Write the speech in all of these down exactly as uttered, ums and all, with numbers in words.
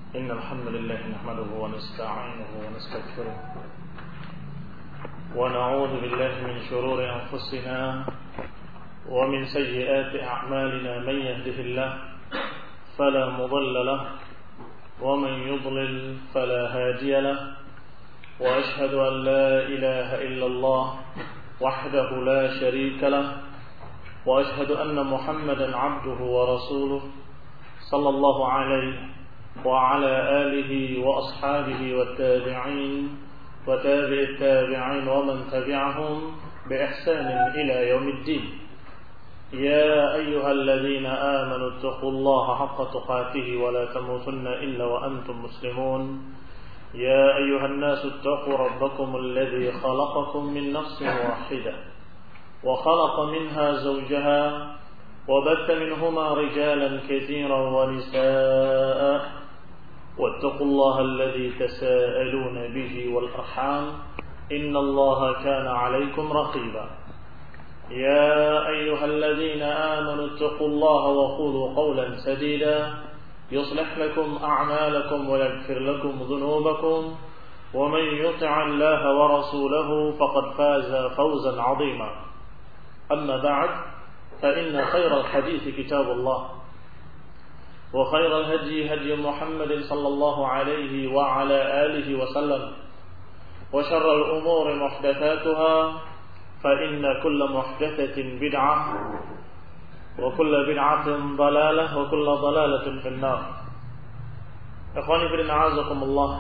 إن الحمد لله نحمده ونستعينه ونستغفره ونعوذ بالله من شرور أنفسنا ومن سيئات أعمالنا. من يهده الله فلا مضل له ومن يضلل فلا هادي له، وأشهد أن لا إله إلا الله وحده لا شريك له، وأشهد أن محمدا عبده ورسوله صلى الله عليه وعلى آله وأصحابه والتابعين وتابع التابعين ومن تبعهم بإحسان إلى يوم الدين. يا أيها الذين آمنوا اتقوا الله حق تقاته ولا تموتن إلا وأنتم مسلمون. يا أيها الناس اتقوا ربكم الذي خلقكم من نفس واحدة وخلق منها زوجها وبث منهما رجالا كثيرا ونساء، واتقوا الله الذي تساءلون به والأرحام إن الله كان عليكم رقيبا. يا أيها الذين آمنوا اتقوا الله وقولوا قولا سديدا يصلح لكم أعمالكم ويغفر لكم ذنوبكم، ومن يطع الله ورسوله فقد فاز فوزا عظيما. أما بعد، فإن خير الحديث كتاب الله، وخير الهدي هدي محمد صلى الله عليه وعلى آله وسلم، وشر الأمور محدثاتها، فإن كل محدثة بدعة وكل بدعة ضلالة وكل ضلالة في النار. Ikhwani fillah, a'azakumullah.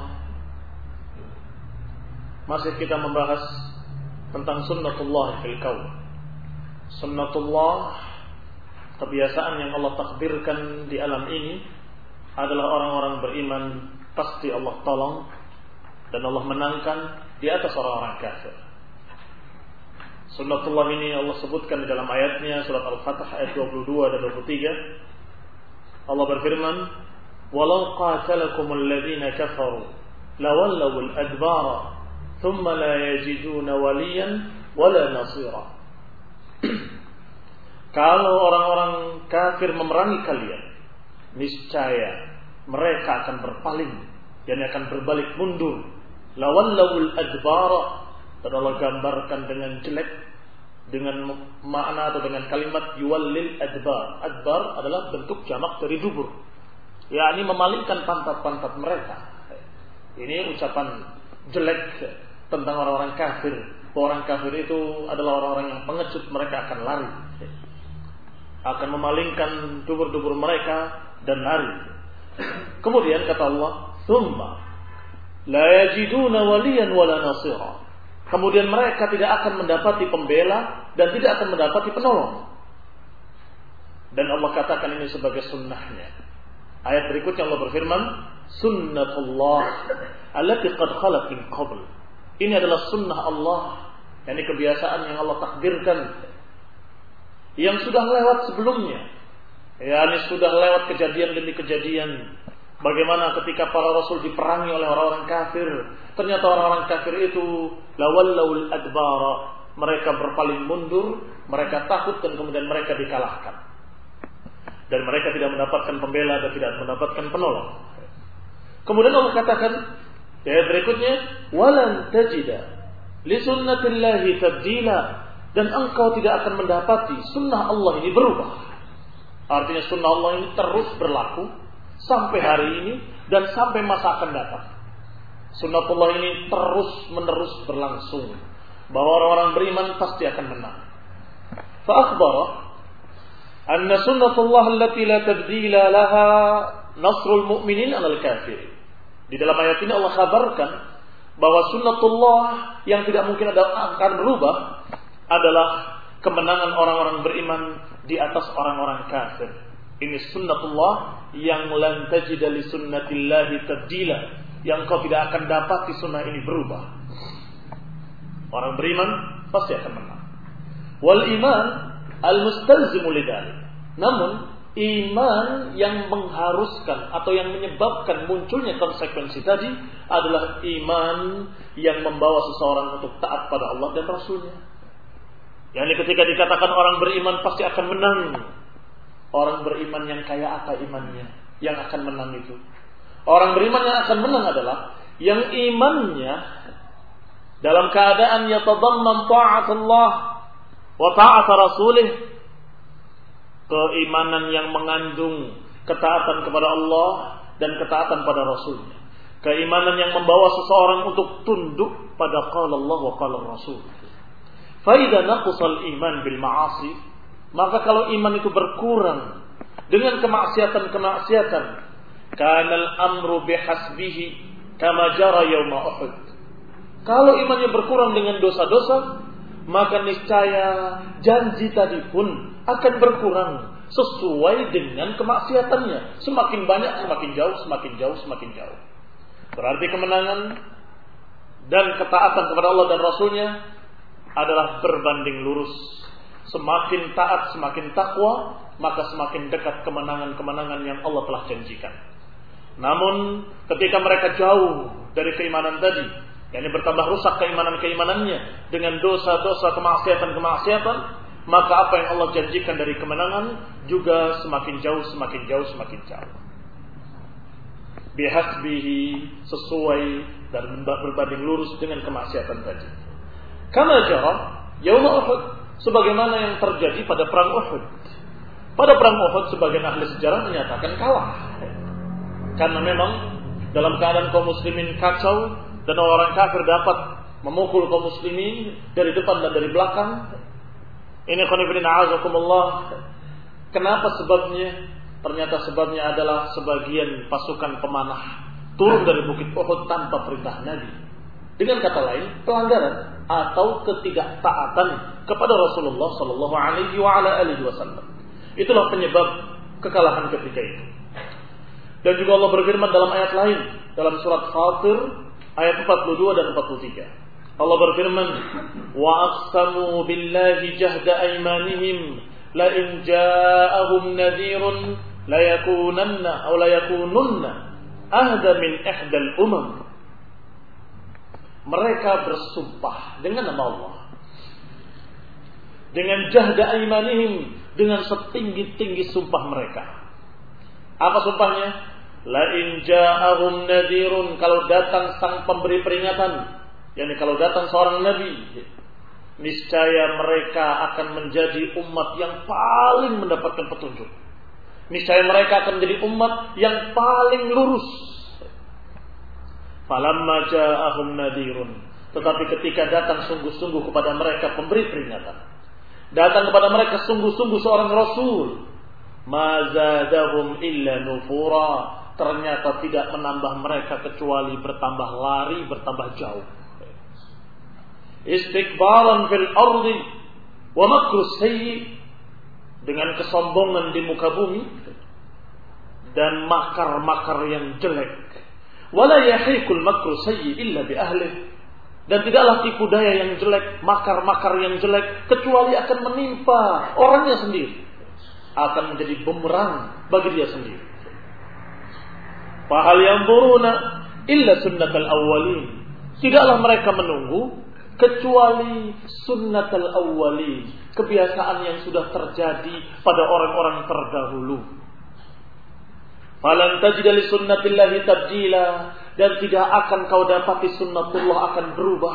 Masih kita membahas tentang sunnatullah fil kaun. Sunnatullah, kebiasaan yang Allah takdirkan di alam ini adalah orang-orang beriman pasti Allah tolong dan Allah menangkan di atas orang-orang kafir. Sunnatullah ini Allah sebutkan di dalam ayatnya surat Al-Fatah ayat dua puluh dua dan dua puluh tiga. Allah berfirman, "Walau qatalakumul ladzina kafaru lawallawul adbara thumma la yajiduna waliyan wala nasira." Kalau orang-orang kafir memerangi kalian, niscaya mereka akan berpaling dan akan berbalik mundur. Lawallawul adbara, dan Allah gambarkan dengan jelek, dengan makna atau dengan kalimat yuwallil adbar. Adbar adalah bentuk jamak dari dubur, yakni memalingkan pantat-pantat mereka. Ini ucapan jelek tentang orang-orang kafir. Orang kafir itu adalah orang-orang yang pengecut, mereka akan lari, akan memalingkan dubur-dubur mereka dan lari. Kemudian kata Allah, "Tsumma la yajiduna waliyan wala nasira." Kemudian mereka tidak akan mendapati pembela dan tidak akan mendapati penolong. Dan Allah katakan ini sebagai sunnahnya. Ayat berikutnya Allah berfirman, "Sunnatullah allati qad khalat min qabl." Ini adalah sunnah Allah, yakni kebiasaan yang Allah takdirkan yang sudah lewat sebelumnya. Yakni sudah lewat kejadian demi kejadian. Bagaimana ketika para rasul diperangi oleh orang-orang kafir, ternyata orang-orang kafir itu lawallawul adbara, mereka berpaling mundur, mereka takut dan kemudian mereka dikalahkan. Dan mereka tidak mendapatkan pembela dan tidak mendapatkan penolong. Kemudian Allah katakan di ayat berikutnya, "Walan tajida li sunnatillahi tabdila." Dan engkau tidak akan mendapati sunnah Allah ini berubah. Artinya sunnah Allah ini terus berlaku sampai hari ini dan sampai masa akan datang. Sunnatullah ini terus menerus berlangsung, bahwa orang-orang beriman pasti akan menang. Fa akhbara anna sunnatullah allati la tabdila laha nasrul mu'minin 'alal kafirin. Di dalam ayat ini Allah kabarkan bahwa sunnatullah yang tidak mungkin ada akan berubah adalah kemenangan orang-orang beriman di atas orang-orang kafir. Ini sunnatullah yang lan tajida li sunnatillahi tabdila, yang kau tidak akan dapati sunnah ini berubah. Orang beriman pasti akan menang. Wal iman al-mustalzimu lidzalik. Namun iman yang mengharuskan atau yang menyebabkan munculnya konsekuensi tadi adalah iman yang membawa seseorang untuk taat pada Allah dan Rasulnya. Yani ketika dikatakan orang beriman pasti akan menang, orang beriman yang kaya apa imannya yang akan menang itu? Orang beriman yang akan menang adalah yang imannya dalam keadaan yatadamman ta'atullah wa ta'at rasulih, keimanan yang mengandung ketaatan kepada Allah dan ketaatan pada Rasulnya, keimanan yang membawa seseorang untuk tunduk pada qala Allah wa qala Rasul. Fa idza naqsal iman bil ma'asi, maka kalau iman itu berkurang dengan kemaksiatan-kemaksiatan, kana al-amru bihasbihi kama jara yauma Uhud. Kalau imannya berkurang dengan dosa-dosa, maka niscaya janji tadi pun akan berkurang sesuai dengan kemaksiatannya. Semakin banyak, semakin jauh, semakin jauh, semakin jauh. Berarti kemenangan dan ketaatan kepada Allah dan Rasulnya adalah berbanding lurus. Semakin taat, semakin takwa, maka semakin dekat kemenangan-kemenangan yang Allah telah janjikan. Namun ketika mereka jauh dari keimanan tadi, yakni bertambah rusak keimanan-keimanannya dengan dosa-dosa, kemaksiatan-kemaksiatan, maka apa yang Allah janjikan dari kemenangan juga semakin jauh, semakin jauh, semakin jauh. Bihasbihi, sesuai dan berbanding lurus dengan kemaksiatan tadi. Kama jara yauma Uhud, sebagaimana yang terjadi pada perang Uhud. Pada perang Uhud sebagian ahli sejarah menyatakan kalah. Karena memang dalam keadaan kaum muslimin kacau dan orang kafir dapat memukul kaum muslimin dari depan dan dari belakang. Ini khonibrin a'azakumullah. Kenapa sebabnya? Ternyata sebabnya adalah sebagian pasukan pemanah turun dari bukit Uhud tanpa perintah Nabi. Dengan kata lain, pelanggaran atau ketidaktaatan kepada Rasulullah sallallahu alaihi wa ala alihi wasallam. Itulah penyebab kekalahan ketika itu. Dan juga Allah berfirman dalam ayat lain, dalam surat Fatir ayat empat puluh dua dan empat puluh tiga. Allah berfirman, "Wa aqsamu billahi jahda aymanihim la in ja'ahum nadhirun la yakunanna aw la yakununna ahda min ihdal umam." Mereka bersumpah dengan nama Allah, dengan jahda aymanihim, dengan setinggi-tinggi sumpah mereka. Apa sumpahnya? La in ja'ahum nadhirun, kalau datang sang pemberi peringatan, yakni kalau datang seorang nabi, niscaya mereka akan menjadi umat yang paling mendapatkan petunjuk. Niscaya mereka akan menjadi umat yang paling lurus. Falamma ja'ahum nadhirun, tetapi ketika datang sungguh-sungguh kepada mereka pemberi peringatan, datang kepada mereka sungguh-sungguh seorang rasul, ma zadahum illa nufura, ternyata tidak menambah mereka kecuali bertambah lari, bertambah jauh. Istikbaran fil ardi wa makru sayyi, dengan kesombongan di muka bumi dan makar-makar yang jelek. Wala yahiqul makru sayyi illa bi ahlihi, dan tidaklah tipu daya yang jelek, makar-makar yang jelek kecuali akan menimpa orangnya sendiri, akan menjadi bumerang bagi dia sendiri. Fahal yanzuruna illa sunnatal awwalin, tidaklah mereka menunggu kecuali sunnatal awwalin, kebiasaan yang sudah terjadi pada orang-orang terdahulu. Falan tajida li sunnatillahi tabdila, dan tidak akan kau dapati sunnatullah akan berubah.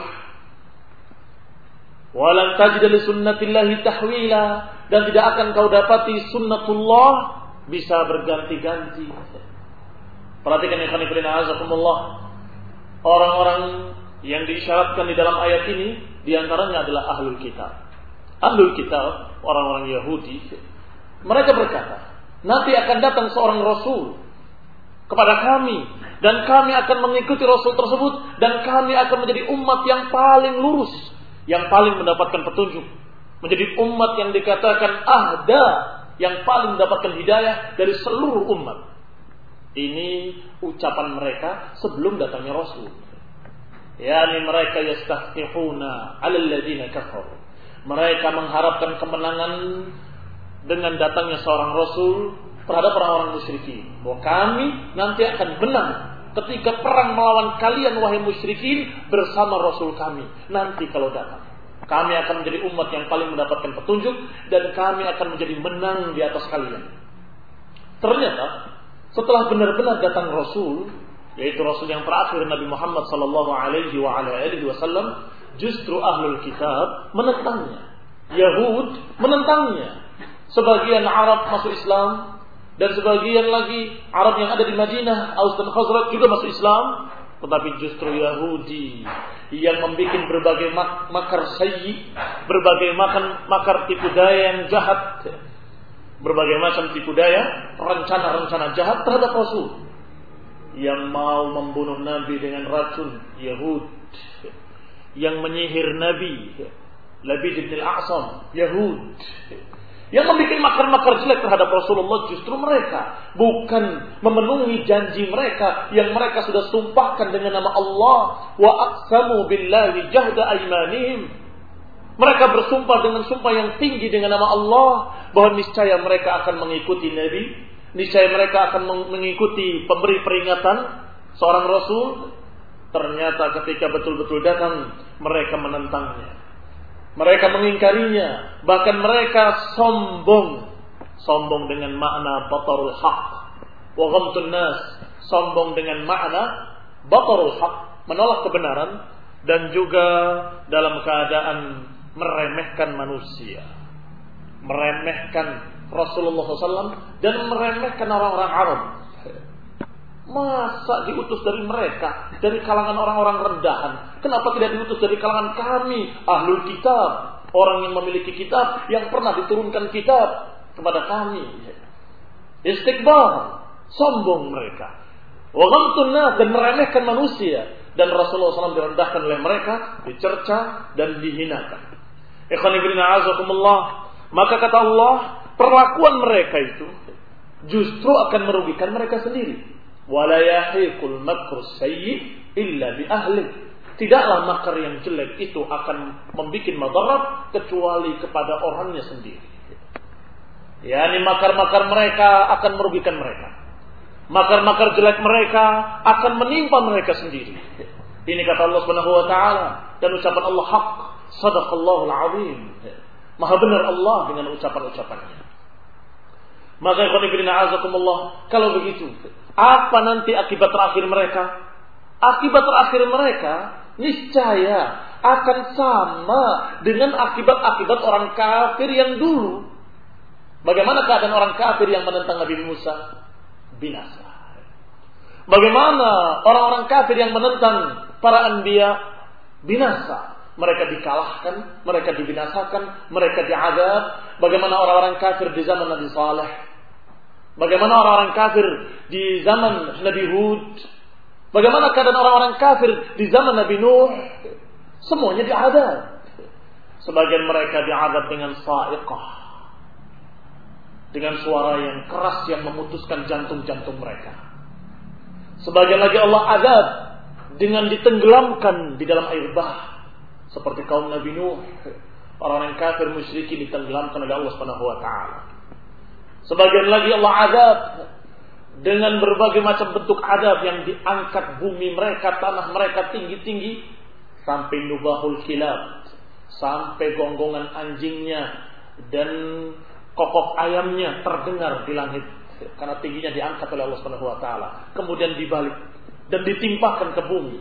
Walan tajida li sunnatillahi tahwila, dan tidak akan kau dapati sunnatullah bisa berganti-ganti. Perhatikan ya khonifrin a'azakumullah, orang-orang yang diisyaratkan di dalam ayat ini diantaranya adalah ahlul kitab. Ahlul kitab, orang-orang Yahudi, mereka berkata, nanti akan datang seorang rasul kepada kami, dan kami akan mengikuti rasul tersebut, dan kami akan menjadi umat yang paling lurus, yang paling mendapatkan petunjuk, menjadi umat yang dikatakan ahda, yang paling mendapatkan hidayah dari seluruh umat. Ini ucapan mereka sebelum datangnya rasul. Yani mereka yastaftihuna 'alal ladzina kafaru. Mereka mengharapkan kemenangan dengan datangnya seorang rasul terhadap orang-orang musyrikin. Bahwa kami nanti akan menang ketika perang melawan kalian wahai musyrikin bersama rasul kami. Nanti kalau datang, kami akan menjadi umat yang paling mendapatkan petunjuk, dan kami akan menjadi menang di atas kalian. Ternyata setelah benar-benar datang Rasul, yaitu Rasul yang terakhir Nabi Muhammad sallallahu alaihi wa ala alihi wasallam, justru ahlul kitab menentangnya. Yahud menentangnya. Sebagian Arab masuk Islam dan sebagian lagi Arab yang ada di Madinah, Aus dan Khazraj juga masuk Islam, tetapi justru Yahudi yang membuat berbagai mak- makar sayyi, berbagai makan makar tipu daya yang jahat, berbagai macam tipu daya, rencana-rencana jahat terhadap Rasul. Yang mau membunuh Nabi dengan racun, Yahud. Yang menyihir Nabi, Labid bin al-A'sam, Yahud. Yang membuat makar-makar jelek terhadap Rasulullah justru mereka. Bukan memenuhi janji mereka yang mereka sudah sumpahkan dengan nama Allah. Wa aqsamu billahi jahda aymanihim. Mereka bersumpah dengan sumpah yang tinggi dengan nama Allah, bahwa niscaya mereka akan mengikuti Nabi, niscaya mereka akan mengikuti pemberi peringatan seorang Rasul. Ternyata ketika betul-betul datang, mereka menentangnya. Mereka mengingkarinya, bahkan mereka sombong. Sombong dengan makna batarul haq wa ghamtun nas, sombong dengan makna batarul haq, menolak kebenaran, dan juga dalam keadaan meremehkan manusia, meremehkan Rasulullah shallallahu alaihi wasallam dan meremehkan orang-orang Arab. Masa diutus dari mereka, dari kalangan orang-orang rendahan? Kenapa tidak diutus dari kalangan kami, ahlul kitab, orang yang memiliki kitab, yang pernah diturunkan kitab kepada kami? Istikbar, sombong mereka. Wa ghamtun nas, dan meremehkan manusia. Dan Rasulullah shallallahu alaihi wasallam direndahkan oleh mereka, dicerca dan dihinakan. Ikhwan fillah a'azakumullah. Maka kata Allah, perlakuan mereka itu justru akan merugikan mereka sendiri. Wala yahiqul makru sayyi illa bi ahli. Tidaklah makar yang jelek itu akan membuat madarat kecuali kepada orangnya sendiri. Yani makar-makar mereka akan merugikan mereka. Makar-makar jelek mereka akan menimpa mereka sendiri. Ini kata Allah Subhanahu wa taala, dan ucapan Allah hak. Shadaqallahul azim. Maha benar Allah dengan ucapan-ucapannya. Maka ikhwan fillah a'azakumullah, kalau begitu, apa nanti akibat terakhir mereka? Akibat terakhir mereka niscaya akan sama dengan akibat-akibat orang kafir yang dulu. Bagaimana keadaan orang kafir yang menentang Nabi Musa? Binasa. Bagaimana orang-orang kafir yang menentang para anbiya? Binasa. Mereka dikalahkan, mereka dibinasakan, mereka diazab. Bagaimana orang-orang kafir di zaman Nabi Saleh? Bagaimana orang-orang kafir di zaman Nabi Hud? Bagaimana keadaan orang-orang kafir di zaman Nabi Nuh? Semuanya diazab. Sebagian mereka diazab dengan sa'iqah, dengan suara yang keras yang memutuskan jantung-jantung mereka. Sebagian lagi Allah azab dengan ditenggelamkan di dalam air bah, seperti kaum Nabi Nuh. Orang yang kafir musyrikin ditenggelamkan oleh Allah Subhanahu wa taala. Sebagian lagi Allah azab dengan berbagai macam bentuk azab yang diangkat bumi mereka, tanah mereka tinggi-tinggi sampai nubahul kilab, sampai gonggongan anjingnya dan kokok ayamnya terdengar di langit karena tingginya diangkat oleh Allah Subhanahu wa taala. Kemudian dibalik dan ditimpakan ke bumi.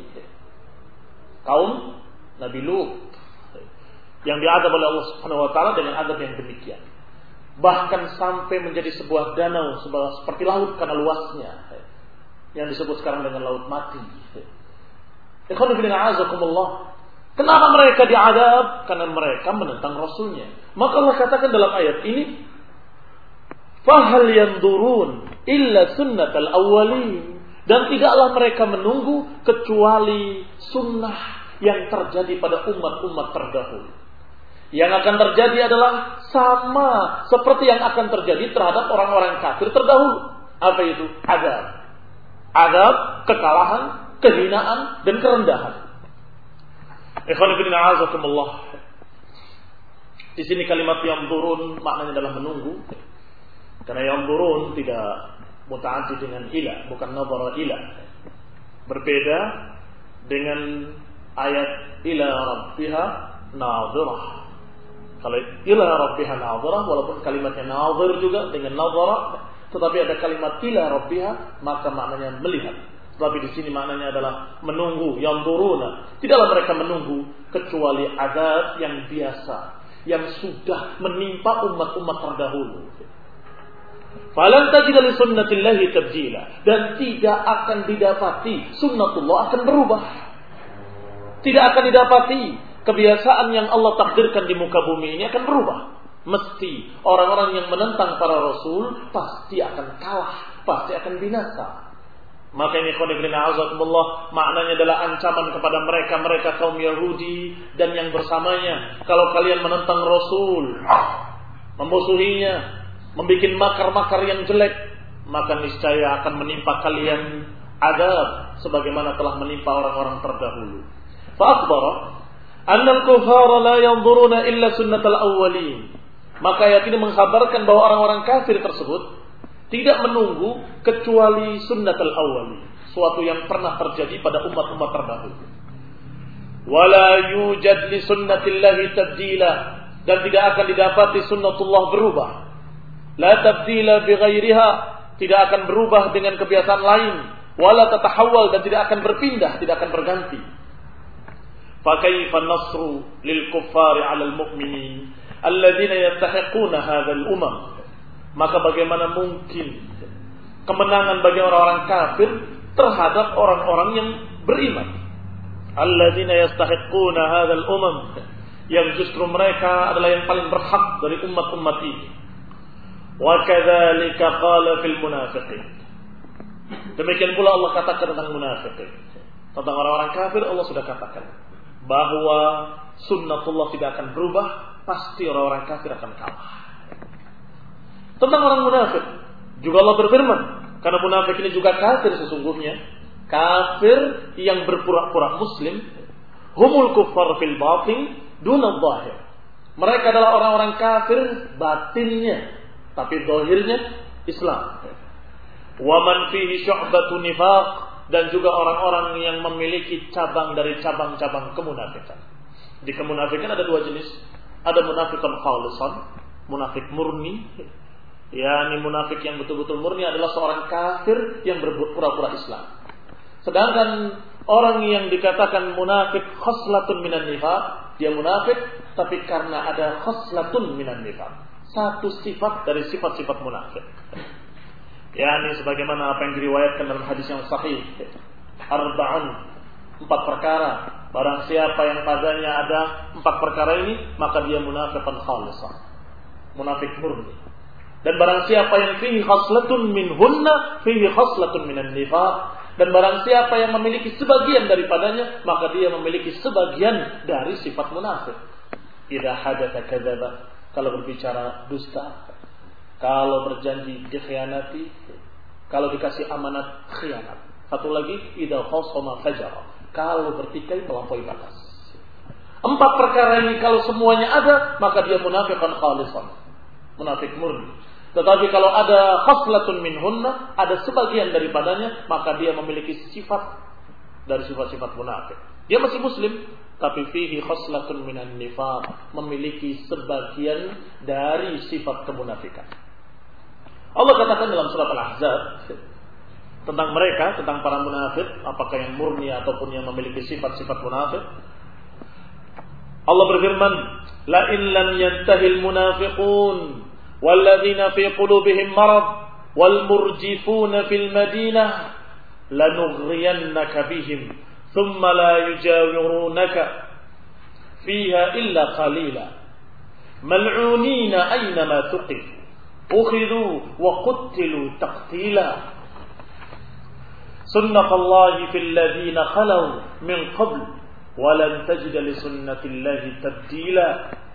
Kaum Nabi Lut yang diazab oleh Allah Subhanahu wa taala dengan azab yang demikian. Bahkan sampai menjadi sebuah danau seperti laut karena luasnya, yang disebut sekarang dengan laut mati. Ikhwan fillah a'azakumullah. Kenapa mereka diazab? Karena mereka menentang Rasulnya. Maka Allah katakan dalam ayat ini, fahal yandurun illa sunnatal awwalin. Dan tidaklah mereka menunggu kecuali sunnah yang terjadi pada umat-umat terdahulu. Yang akan terjadi adalah sama seperti yang akan terjadi terhadap orang-orang kafir terdahulu. Apa itu? Azab. Azab, kekalahan, kehinaan, dan kerendahan. Ikhwan fillah a'azakumullah. Di sini kalimat yang turun maknanya adalah menunggu. Karena yang turun tidak muta'addi dengan ila, bukan nazara ila. Berbeda dengan ayat ila rabbiha nadhirah. Kalau ila rabbiha nadhirah, walaupun kalimatnya nadhir juga dengan nadhara, tetapi ada kalimat ila rabbiha, maka maknanya melihat. Tetapi di sini maknanya adalah menunggu, yanzuruna. Tidaklah mereka menunggu kecuali azab yang biasa yang sudah menimpa umat-umat terdahulu. Falan tajid li sunnatillahi tabdila, dan tidak akan didapati sunnatullah akan berubah. Tidak akan didapati kebiasaan yang Allah takdirkan di muka bumi ini akan berubah. Mesti orang-orang yang menentang para rasul pasti akan kalah, pasti akan binasa. Maka ini khonibina azakumullah, maknanya adalah ancaman kepada mereka, mereka kaum Yahudi dan yang bersamanya. Kalau kalian menentang Rasul, memusuhinya, membuat makar-makar yang jelek, maka niscaya akan menimpa kalian azab sebagaimana telah menimpa orang-orang terdahulu. Fa akhbara anna al-kuffara la yanzuruna illa sunnatal awwalin. Maka ayat ini mengkhabarkan bahwa orang-orang kafir tersebut tidak menunggu kecuali sunnatul awwali, suatu yang pernah terjadi pada umat-umat terdahulu. Wala yujad li sunnatillahi tabdila, dan tidak akan didapati sunnatullah berubah. La tabdila bi ghairiha, tidak akan berubah dengan kebiasaan lain. Wala tatahawwal, dan tidak akan berpindah, tidak akan berganti. Fa kaifa nasru lil kuffari 'ala al mu'minin alladzina yastahiquna hadzal umam. Maka bagaimana mungkin kemenangan bagi orang-orang kafir terhadap orang-orang yang beriman? Alladzina yastahiquna hadzal umam, yang justru mereka adalah yang paling berhak dari umat-umat ini. Wa kadzalika qala fil munafiqin. Demikian pula Allah katakan tentang munafiqin. Tentang orang-orang kafir Allah sudah katakan bahwa sunnatullah tidak akan berubah, pasti orang-orang kafir akan kalah. Tentang orang munafik juga Allah berfirman, karena munafik ini juga kafir sesungguhnya, kafir yang berpura-pura muslim. Humul kuffar fil batin duna zahir. Mereka adalah orang-orang kafir batinnya, tapi zahirnya Islam. Wa man fihi syu'batun nifaq, dan juga orang-orang yang memiliki cabang dari cabang-cabang kemunafikan. Di kemunafikan ada dua jenis. Ada munafikan khalisan, munafik murni. yakni munafik yang betul-betul murni adalah seorang kafir yang berpura-pura Islam. Sedangkan orang yang dikatakan munafik khoslatun minan nifaq, dia munafik tapi karena ada khoslatun minan nifaq, satu sifat dari sifat-sifat munafik. yakni sebagaimana apa yang diriwayatkan dalam hadis yang sahih, arba'un, empat perkara. Barang siapa yang padanya ada empat perkara ini, maka dia munafiqan khalisah, munafik murni. Dan barang siapa yang fihi khaslatun minhunna fihi khaslatun minan nifaq, dan barang siapa yang memiliki sebagian daripadanya, maka dia memiliki sebagian dari sifat munafik. Idza hadatsa kadzaba, kalau berbicara dusta, kalau berjanji dikhianati, kalau dikasih amanat khianat. Satu lagi, idza khasama fajara, kalau bertikai melampaui batas. Empat perkara ini kalau semuanya ada, maka dia munafiqan khalisan, munafik murni. Tetapi kalau ada khaslatun minhunna, ada sebagian daripadanya, maka dia memiliki sifat dari sifat-sifat munafik. Dia masih muslim, tapi fihi khaslatun minan nifaq, memiliki sebagian dari sifat kemunafikan. Allah katakan dalam surat Al-Ahzab tentang mereka, tentang para munafik, apakah yang murni ataupun yang memiliki sifat-sifat munafik. Allah berfirman, la in lam yantahil munafiqun walladzina fi qulubihim marad wal murjifuna fil madinah lanughriyannaka bihim thumma la yujawirunaka fiha illa qalila mal'unina aynama tuqif ukhidhu wa qutilu taqtila sunnatullahi fil ladzina khalau min qabl wa lan tajida li sunnatillahi tabdila.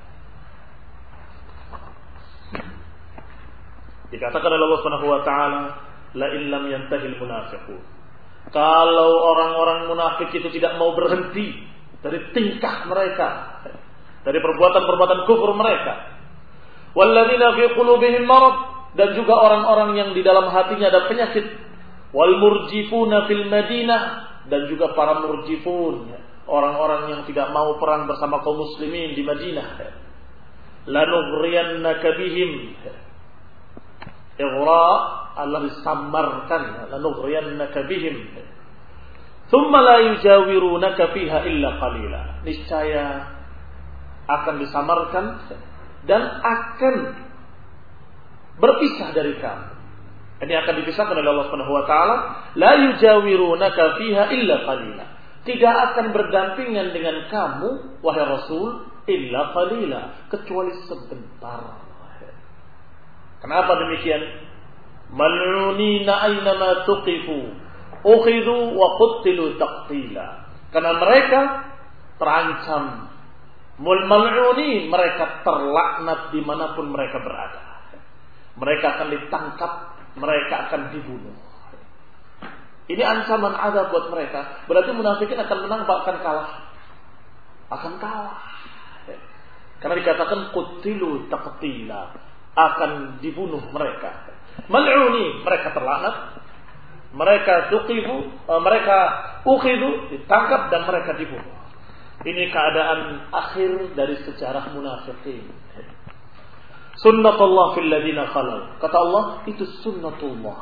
Dikatakan oleh Allah Subhanahu wa taala, la in lam yantahil munafiqun. Kalau orang-orang munafik itu tidak mau berhenti dari tingkah mereka, dari perbuatan-perbuatan kufur mereka, walladzina fi qulubihim marad, dan juga orang-orang yang di dalam hatinya ada penyakit, wal murjifuna fil madinah, dan juga para murjifun, orang-orang yang tidak mau perang bersama kaum muslimin di Madinah, lanughriyannaka bihim. Ighra Allah disamarkan, lanughriyannaka bihim. Thumma la yujawirunaka fiha illa qalila. Niscaya akan disamarkan dan akan berpisah dari kamu. Ini akan dipisahkan oleh Allah Subhanahu wa taala, la yujawirunaka fiha illa qalila. Tidak akan berdampingan dengan kamu wahai Rasul illa qalila, kecuali sebentar. Kenapa demikian? Mal'unina aynama tuqifu ukhidhu wa qutilu taqtila. Karena mereka terancam. Mal'unin, mereka terlaknat dimanapun mereka berada. Mereka akan ditangkap, mereka akan dibunuh. Ini ancaman azab buat mereka. Berarti munafikin akan menang, bahkan kalah. Akan kalah. Karena dikatakan qutilu taqtila, akan dibunuh mereka. Mal'uni, mereka terlaknat, mereka tuqifu, mereka ukhidu, ditangkap dan mereka dibunuh. Ini keadaan akhir dari sejarah munafikin. Sunnatullah fil ladina khalau. Kata Allah, itu sunnatullah.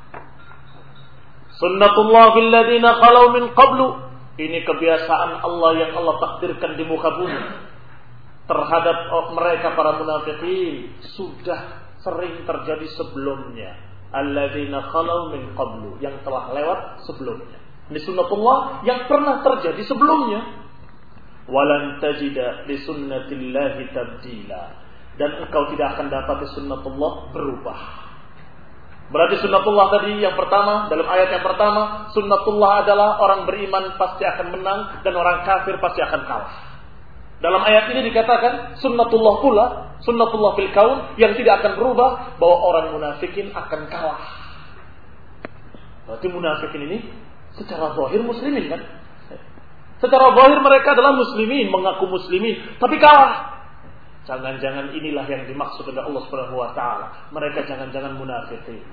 Sunnatullah fil ladina khalau min qablu. Ini kebiasaan Allah yang Allah takdirkan di muka bumi terhadap mereka para munafikin, sudah sering terjadi sebelumnya. Alladzina khalau min qablu, yang telah lewat sebelumnya. Ini sunnatullah yang pernah terjadi sebelumnya. Walan tajida li sunnatillahi tabdila, dan engkau tidak akan dapat sunnatullah berubah. Berarti sunnatullah tadi yang pertama, dalam ayat yang pertama, sunnatullah adalah orang beriman pasti akan menang dan orang kafir pasti akan kalah. Dalam ayat ini dikatakan sunnatullah pula, sunnatullah fil kaun, yang tidak akan berubah, bahwa orang munafikin akan kalah. Berarti munafikin ini secara zahir muslimin kan? Secara zahir mereka adalah muslimin, mengaku muslimin, tapi kalah. Jangan-jangan inilah yang dimaksud oleh Allah Subhanahu wa taala. Mereka jangan-jangan munafikin.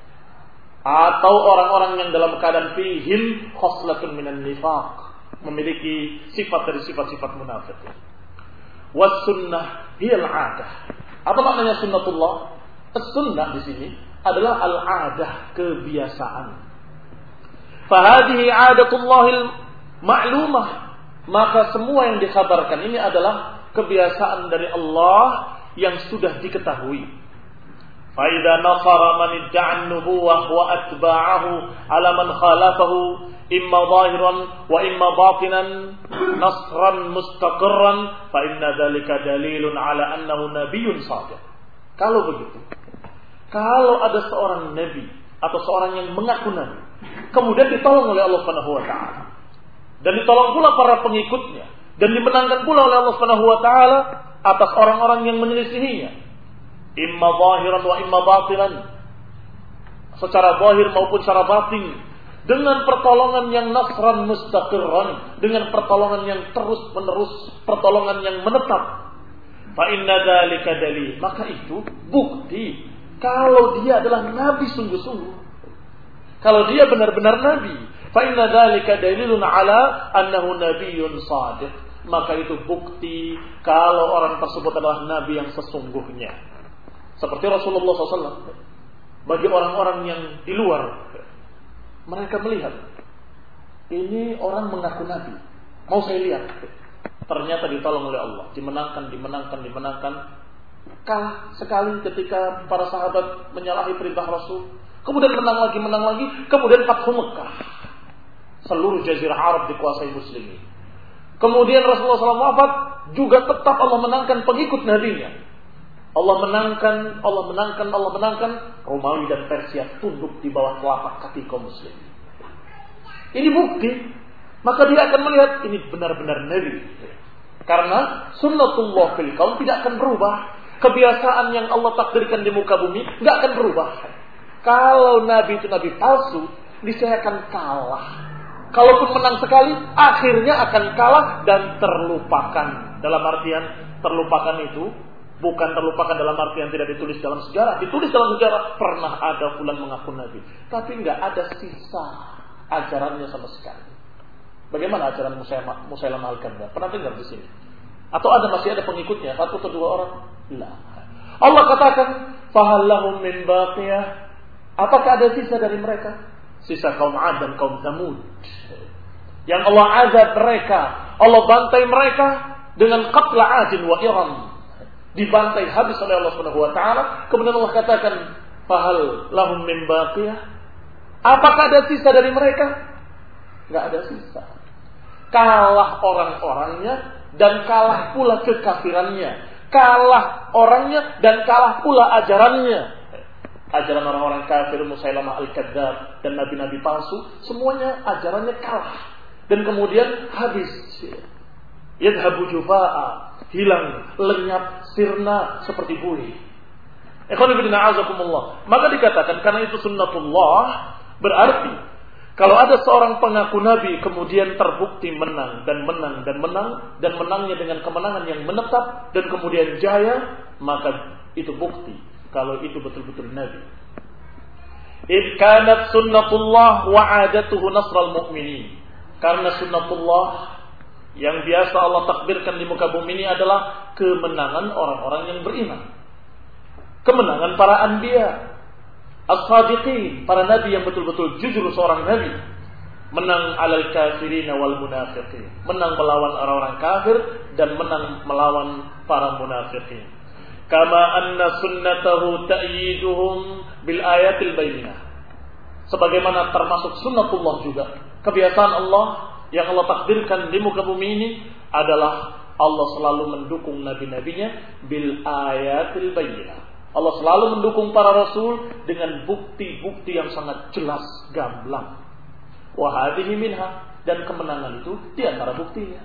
Atau orang-orang yang dalam keadaan fihim khoslatun minan nifaq, memiliki sifat dari sifat-sifat munafik. Was sunnah hiyal adah. Apa maknanya sunnatullah? As-sunnah di sini adalah al-adah, kebiasaan. Fahadihi adatullahil ma'lumah, maka semua yang dikhabarkan ini adalah kebiasaan dari Allah yang sudah diketahui. Fa idza nasara man idda'a an-nubuwah wa atba'ahu 'ala man khalafahu imma zahiran wa imma batinan nasran mustaqirran fa inna dzalika dalilun 'ala annahu nabiyyun shadiq. Kalau begitu, kalau ada seorang nabi atau seorang yang mengaku nabi kemudian ditolong oleh Allah Subhanahu wa taala, dan ditolong pula para pengikutnya, dan dimenangkan pula oleh Allah Subhanahu wa taala atas orang-orang yang menyelisihinya, imma zahiran wa imma batinan, secara zahir maupun secara batin, dengan pertolongan yang nasran mustaqirran, dengan pertolongan yang terus-menerus, pertolongan yang menetap. Fa inna dzalika dalil, maka itu bukti kalau dia adalah nabi sungguh-sungguh. Kalau dia benar-benar nabi, fa inna dzalika dalilun ala annahu nabiyyun shadiq, maka itu bukti kalau orang tersebut adalah nabi yang sesungguhnya. Seperti Rasulullah shallallahu alaihi wasallam, bagi orang-orang yang di luar, mereka melihat ini orang mengaku nabi, mau saya lihat. Ternyata ditolong oleh Allah, dimenangkan, dimenangkan, dimenangkan. Kalah sekali ketika para sahabat menyalahi perintah Rasul. Kemudian menang lagi, menang lagi. Kemudian Fathu Mekah, seluruh jazirah Arab dikuasai muslimin. Kemudian Rasulullah shallallahu alaihi wasallam wafat, juga tetap Allah menangkan pengikut nabinya. Allah menangkan, Allah menangkan, Allah menangkan. Romawi dan Persia tunduk di bawah telapak kaki kaum muslim. Ini bukti. Maka dia akan melihat ini benar-benar nabi. Karena sunnatullah fil kaun tidak akan berubah. Kebiasaan yang Allah takdirkan di muka bumi tidak akan berubah. Kalau nabi itu nabi palsu, niscaya akan kalah. Kalaupun menang sekali, akhirnya akan kalah dan terlupakan. Dalam artian terlupakan itu bukan terlupakan dalam artian tidak ditulis dalam sejarah. Ditulis dalam sejarah, pernah ada fulan mengaku nabi, tapi nggak ada sisa ajarannya sama sekali. Bagaimana ajaran Musailamah al-Kadzdzab? Pernah dengar di sini? Atau ada masih ada pengikutnya, satu atau dua orang? La. Allah katakan, "Fahal lahum min baqiyah?" Apakah ada sisa dari mereka? Sisa kaum Ad dan kaum Tsamud. Yang Allah azab mereka, Allah bantai mereka dengan qatla Adin wa Iram. Dibantai habis oleh Allah Subhanahu wa taala. Kemudian Allah katakan, "Fahal lahum min baqiyah?" Apakah ada sisa dari mereka? Enggak ada sisa. Kalah orang-orangnya dan kalah pula kekafirannya. Kalah orangnya dan kalah pula ajarannya. Ajaran orang-orang kafir, Musailamah al-Kadzdzab dan nabi-nabi palsu, semuanya ajarannya kalah. Dan kemudian habis. Yadhabu jufa'a, hilang, lenyap, sirna seperti buih. Ikhwan fillah azakumullah. Maka dikatakan karena itu sunnatullah, berarti kalau ada seorang pengaku nabi kemudian terbukti menang dan menang dan menang dan menangnya dengan kemenangan yang menetap dan kemudian jaya, maka itu bukti kalau itu betul-betul nabi. Id kanat sunnatullah wa 'adatuhu nasral mu'minin. Karena sunnatullah yang biasa Allah takdirkan di muka bumi ini adalah kemenangan orang-orang yang beriman. Kemenangan para anbiya, as-sadiqin, para nabi yang betul-betul jujur seorang nabi. Menang alal kafirin wal munafiqin. Menang melawan orang-orang kafir dan menang melawan para munafiqin. Kama anna sunnatahu ta'yiduhum bil ayatil bayyinah. Sebagaimana termasuk sunnatullah juga. Kebiasaan Allah yang Allah takdirkan di muka bumi ini adalah Allah selalu mendukung nabi-nabinya bil ayatil bayyinah. Allah selalu mendukung para rasul dengan bukti-bukti yang sangat jelas, gamblang. Wa hadhihi minha, dan kemenangan itu di antara buktinya.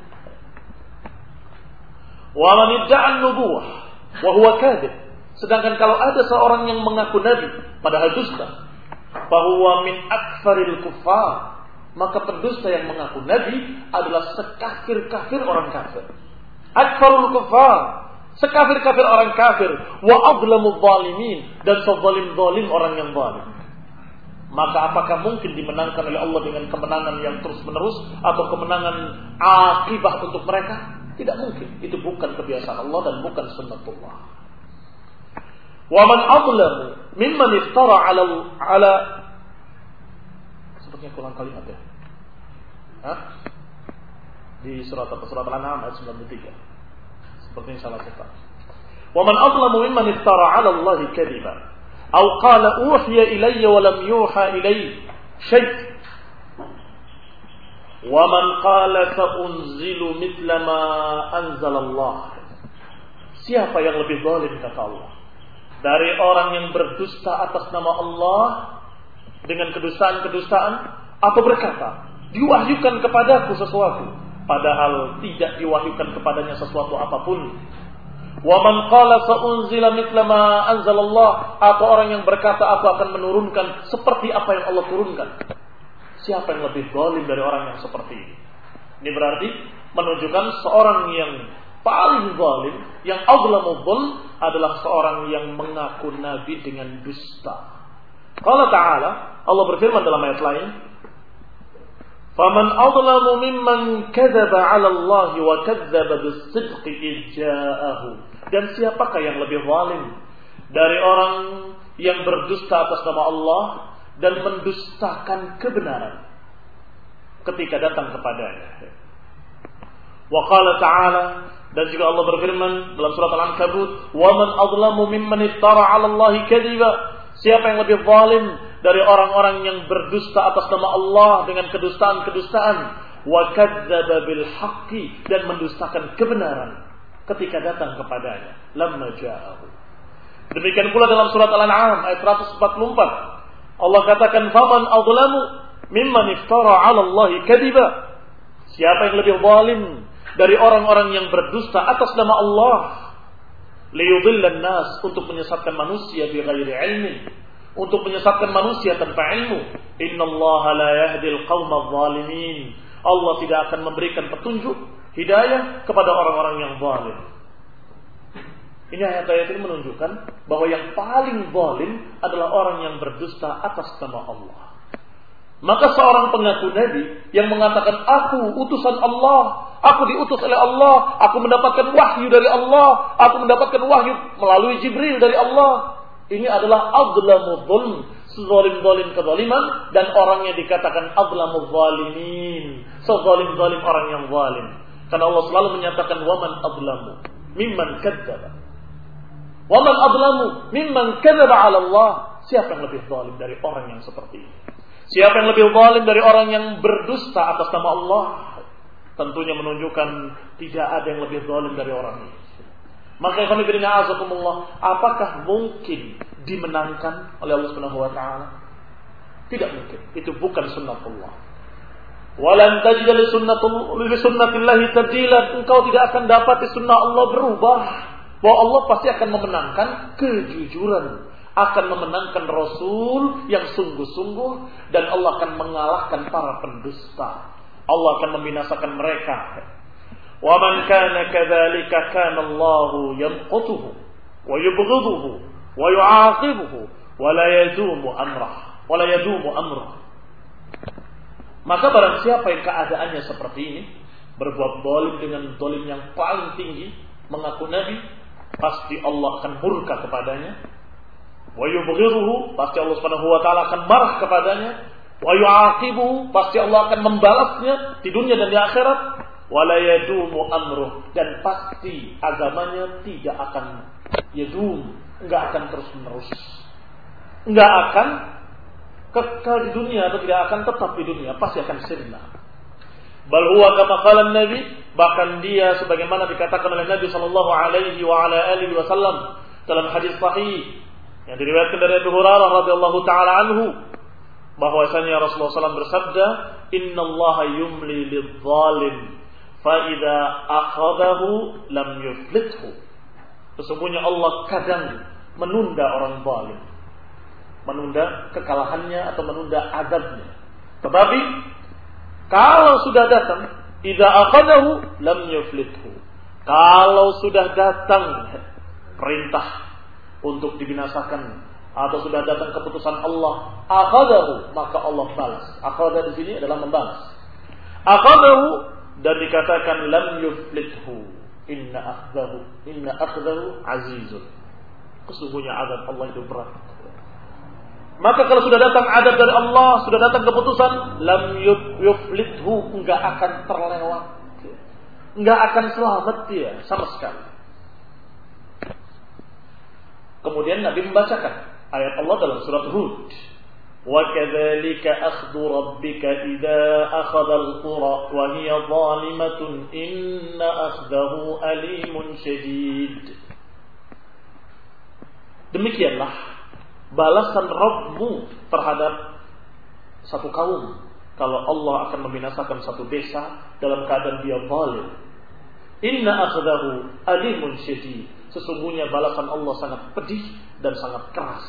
Wa man idda'a an-nubuwah wa huwa kadhib. Sedangkan kalau ada seorang yang mengaku nabi padahal dusta, bahwa min akfaril kuffar, maka pendusta yang mengaku nabi adalah sekafir-kafir orang kafir. Akfarul kuffar, sekafir-kafir orang kafir, wa adlamul zalimin, dan sezalim-zalim orang yang zalim. Maka apakah mungkin dimenangkan oleh Allah dengan kemenangan yang terus-menerus atau kemenangan akibah untuk mereka? Tidak mungkin. Itu bukan kebiasaan Allah dan bukan sunnatullah. Wa man adlamu mimman iftara 'ala 'ala sepertinya kurang kalimat ya. Hah? Di surat surat Al-An'am ayat sembilan puluh tiga. Sepertinya salah cetak. Wa man adlamu mimman iftara 'ala Allahi kadhiban aw qala uhiya ilayya wa lam yuha ilayya syai'. Wa man qala sa'unzilu mithla ma anzalallah. Siapa yang lebih zalim kata Allah dari orang yang berdusta atas nama Allah dengan kedustaan-kedustaan atau berkata diwahyukan kepadaku sesuatu padahal tidak diwahyukan kepadanya sesuatu apapun. Wa man qala sa'unzila mithla ma anzalallah, atau orang yang berkata aku akan menurunkan seperti apa yang Allah turunkan. Siapa yang lebih zalim dari orang yang seperti ini? Ini berarti menunjukkan seorang yang paling zalim, yang azlamu dzulm, adalah seorang yang mengaku nabi dengan dusta. Qala ta'ala, Allah berfirman dalam ayat lain, "Faman azlamu mimman kadzdzaba 'ala Allah wa kadzdzaba bis-sidqi idh ja'ahu." Dan siapakah yang lebih zalim dari orang yang berdusta atas nama Allah dan mendustakan kebenaran ketika datang kepadanya. Wa qala ta'ala, dan juga Allah berfirman dalam surat Al-Ankabut, "Wa man adlamu mimman iftara 'ala Allahi kadhiba." Siapa yang lebih zalim dari orang-orang yang berdusta atas nama Allah dengan kedustaan-kedustaan, wa kadzdzaba bil haqqi, dan mendustakan kebenaran ketika datang kepadanya, lamma ja'ahu. Demikian pula dalam surat Al-An'am ayat seratus empat puluh empat. Allah katakan, "Faman adlamu mimman iftara 'ala Allahi kadhiba." Siapa yang lebih zalim dari orang-orang yang berdusta atas nama Allah, liyudillan nas, untuk menyesatkan manusia bighairi ilmin, untuk menyesatkan manusia tanpa ilmu. Innallaha la yahdil qaumadz zalimin. Allah tidak akan memberikan petunjuk hidayah kepada orang-orang yang zalim. Ini ayat-ayat ini menunjukkan bahwa yang paling zalim adalah orang yang berdusta atas nama Allah. Maka seorang pengaku nabi yang mengatakan aku utusan Allah, aku diutus oleh Allah, aku mendapatkan wahyu dari Allah, aku mendapatkan wahyu melalui Jibril dari Allah, ini adalah adlamu dzulm, zalim-zalim kezaliman, dan orangnya dikatakan adlamuz zalimin, sezalim-zalim orang yang zalim. Karena Allah selalu menyatakan waman adlamu mimman kadzdzaba. Waman adlamu mimman kadzdzaba 'ala Allah. Siapa yang lebih zalim dari orang yang seperti ini? Siapa yang lebih zalim dari orang yang berdusta atas nama Allah? Tentunya menunjukkan tidak ada yang lebih zalim dari orang ini. Maka ikhwan fillah azakumullah, apakah mungkin dimenangkan oleh Allah Subhanahu wa taala? Tidak mungkin. Itu bukan sunnatullah. Walan tajida li sunnatul li sunnatillahi tabdila. Engkau tidak akan dapat sunnah Allah berubah. Bahwa Allah pasti akan memenangkan kejujuran, akan memenangkan Rasul yang sungguh-sungguh, dan Allah akan mengalahkan para pendusta. Allah akan membinasakan mereka. Wa man kana kadzalika kana Allahu yanqutuhu wa yubghiduhu wa yu'aqibuhu wa la yadumu amrah wa la yadumu amrah. Maka barang siapa yang keadaannya seperti ini, berbuat zalim dengan zalim yang paling tinggi, mengaku nabi, pasti Allah akan murka kepadanya. Wa yubghiduhu, pasti Allah Subhanahu wa taala akan marah kepadanya. Wa yu'aqibuhu, pasti Allah akan membalasnya di dunia dan di akhirat. Wala yadumu amruh, dan pasti agamanya tidak akan yadum, enggak akan terus menerus, enggak akan kekal di dunia, atau tidak akan tetap di dunia, pasti akan sirna. Bal huwa kama qala Nabi, bahkan dia sebagaimana dikatakan oleh Nabi sallallahu alaihi wa ala alihi wasallam dalam hadis sahih yang diriwayatkan dari Abu Hurairah radhiyallahu taala anhu, bahwasanya Rasulullah sallallahu alaihi wasallam bersabda, innallaha yumli lidh-dhalim fa'idha akhadahu lam yuflithu. Sesungguhnya Allah kadang menunda orang zalim, menunda kekalahannya atau menunda azabnya. Tetapi kalau sudah datang, idza akhadahu lam yuflithu, kalau sudah datang perintah untuk dibinasakan atau sudah datang keputusan Allah, akhadahu, maka Allah balas. Akhadha di sini adalah membalas. Akhadahu, dan dikatakan lam yuflithu, inna akhdahu inna akhdahu azizun. Sesungguhnya azab Allah itu berat. Maka kalau sudah datang azab dari Allah, sudah datang keputusan, lam yuflithu, enggak akan terlewat, enggak akan selamat dia sama sekali. Kemudian Nabi membacakan ayat Allah dalam surat Hud, وَكَذَلِكَ أَخْذُ رَبِّكَ إِذَا أَخَذَ الْقُرَى وَهِيَ ظَالِمَةٌ إِنَّ أَخْذَهُ أَلِيمٌ شَدِيدٌ. Demikianlah balasan Rabbmu terhadap satu kaum kalau Allah akan membinasakan satu desa dalam keadaan dia zalim. Inna akhdahu alimun syadid. Sesungguhnya balasan Allah sangat pedih dan sangat keras.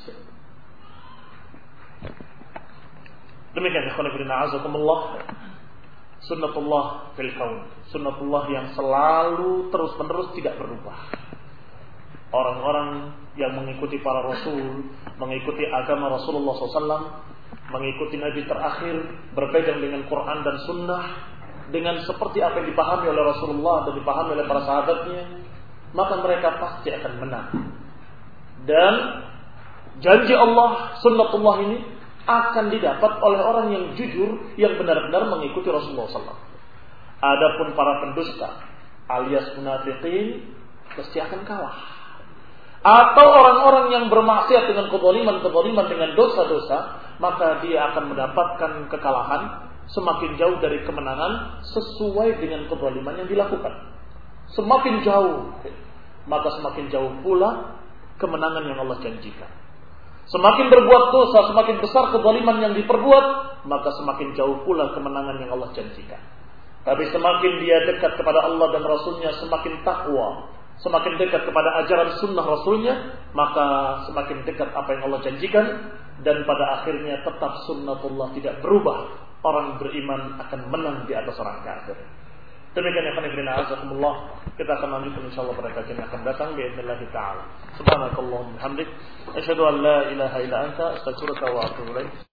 Demikian ikhwan fillah azakumullah, sunnatullah fil kaun, sunnatullah yang selalu terus-menerus tidak berubah. Orang-orang yang mengikuti para rasul, mengikuti agama Rasulullah shallallahu alaihi wasallam, mengikuti Nabi terakhir, berpegang dengan Quran dan Sunnah, dengan seperti apa yang dipahami oleh Rasulullah dan dipahami oleh para sahabatnya, maka mereka pasti akan menang. Dan janji Allah, sunnatullah ini akan didapat oleh orang yang jujur, yang benar-benar mengikuti Rasulullah shallallahu alaihi wasallam. Adapun para pendusta alias munafiqin pasti akan kalah. Atau orang-orang yang bermaksiat dengan kezaliman-kezaliman, dengan dosa-dosa, maka dia akan mendapatkan kekalahan, semakin jauh dari kemenangan sesuai dengan kezaliman yang dilakukan. Semakin jauh, maka semakin jauh pula kemenangan yang Allah janjikan. Semakin berbuat dosa, semakin besar kezaliman yang diperbuat, maka semakin jauh pula kemenangan yang Allah janjikan. Tapi semakin dia dekat kepada Allah dan Rasulnya, semakin takwa, semakin dekat kepada ajaran sunnah Rasulnya, maka semakin dekat apa yang Allah janjikan. Dan pada akhirnya tetap sunnatullah tidak berubah. Orang beriman akan menang di atas orang kafir. Demikian ya khairin azakumullah. Kita akan lanjutkan insyaallah pada kajian yang akan datang باذنillah taala. Subhanakallahumma hamdik, asyhadu an la ilaha illa anta, astaghfiruka wa atubu ilaik.